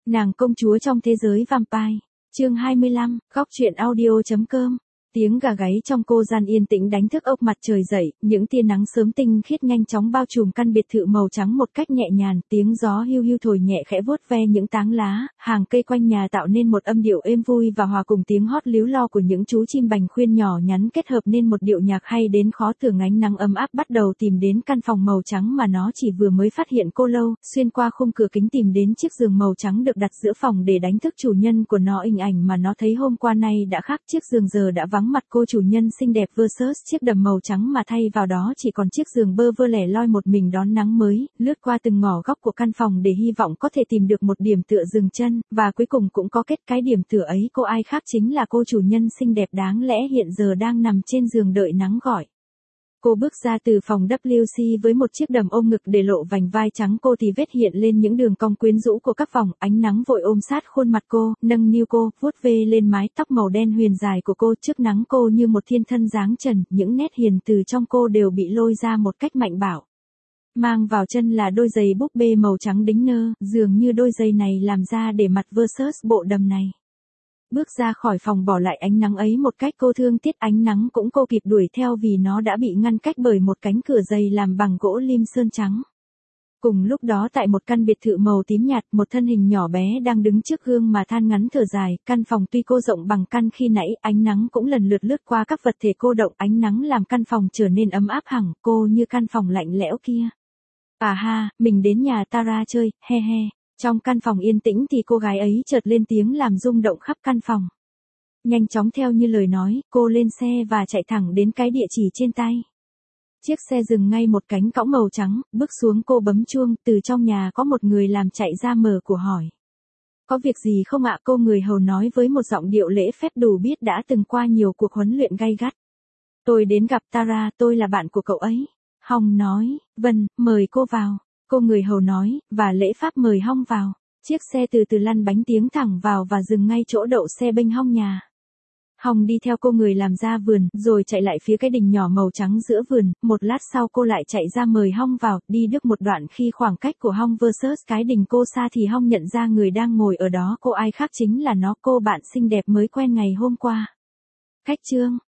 Nàng công chúa trong thế giới vampire. Chương 25, góc truyện audio.com. Tiếng gà gáy trong cô gian yên tĩnh đánh thức ốc mặt trời dậy, những tia nắng sớm tinh khiết nhanh chóng bao trùm căn biệt thự màu trắng một cách nhẹ nhàng, tiếng gió hiu hiu thổi nhẹ khẽ vuốt ve những táng lá, hàng cây quanh nhà tạo nên một âm điệu êm vui và hòa cùng tiếng hót líu lo của những chú chim bành khuyên nhỏ nhắn kết hợp nên một điệu nhạc hay đến khó tưởng. Ánh nắng ấm áp bắt đầu tìm đến căn phòng màu trắng mà nó chỉ vừa mới phát hiện cô lâu, xuyên qua khung cửa kính tìm đến chiếc giường màu trắng được đặt giữa phòng để đánh thức chủ nhân của nó. Hình ảnh mà nó thấy hôm qua nay đã khác, chiếc giường giờ đã vắng mặt cô chủ nhân xinh đẹp versus chiếc đầm màu trắng mà thay vào đó chỉ còn chiếc giường bơ vơ lẻ loi một mình đón nắng mới, lướt qua từng ngõ góc của căn phòng để hy vọng có thể tìm được một điểm tựa dừng chân, và cuối cùng cũng có kết. Cái điểm tựa ấy cô ai khác chính là cô chủ nhân xinh đẹp đáng lẽ hiện giờ đang nằm trên giường đợi nắng gọi. Cô bước ra từ phòng WC với một chiếc đầm ôm ngực để lộ vành vai trắng cô thì vết hiện lên những đường cong quyến rũ của các vòng, ánh nắng vội ôm sát khuôn mặt cô, nâng niu cô, vuốt ve lên mái tóc màu đen huyền dài của cô. Trước nắng cô như một thiên thân dáng trần, những nét hiền từ trong cô đều bị lôi ra một cách mạnh bạo. Mang vào chân là đôi giày búp bê màu trắng đính nơ, dường như đôi giày này làm ra để mặt versus bộ đầm này. Bước ra khỏi phòng bỏ lại ánh nắng ấy một cách cô thương tiếc, ánh nắng cũng cô kịp đuổi theo vì nó đã bị ngăn cách bởi một cánh cửa dày làm bằng gỗ lim sơn trắng. Cùng lúc đó tại một căn biệt thự màu tím nhạt, một thân hình nhỏ bé đang đứng trước gương mà than ngắn thở dài. Căn phòng tuy cô rộng bằng căn khi nãy, ánh nắng cũng lần lượt lướt qua các vật thể cô động, ánh nắng làm căn phòng trở nên ấm áp hẳn, cô như căn phòng lạnh lẽo kia. À ha, mình đến nhà Tara chơi, he he. Trong căn phòng yên tĩnh thì cô gái ấy chợt lên tiếng làm rung động khắp căn phòng. Nhanh chóng theo như lời nói, cô lên xe và chạy thẳng đến cái địa chỉ trên tay. Chiếc xe dừng ngay một cánh cõng màu trắng, bước xuống cô bấm chuông, từ trong nhà có một người làm chạy ra mở cửa hỏi. Có việc gì không ạ? Cô người hầu nói với một giọng điệu lễ phép đủ biết đã từng qua nhiều cuộc huấn luyện gay gắt. Tôi đến gặp Tara, tôi là bạn của cậu ấy. Hong nói, vâng, mời cô vào. Cô người hầu nói, và lễ pháp mời Hong vào. Chiếc xe từ từ lăn bánh tiếng thẳng vào và dừng ngay chỗ đậu xe bênh Hong nhà. Hong đi theo cô người làm ra vườn, rồi chạy lại phía cái đình nhỏ màu trắng giữa vườn. Một lát sau cô lại chạy ra mời Hong vào, đi được một đoạn khi khoảng cách của Hong versus cái đình cô xa thì Hong nhận ra người đang ngồi ở đó cô ai khác chính là nó, cô bạn xinh đẹp mới quen ngày hôm qua. Khách trương,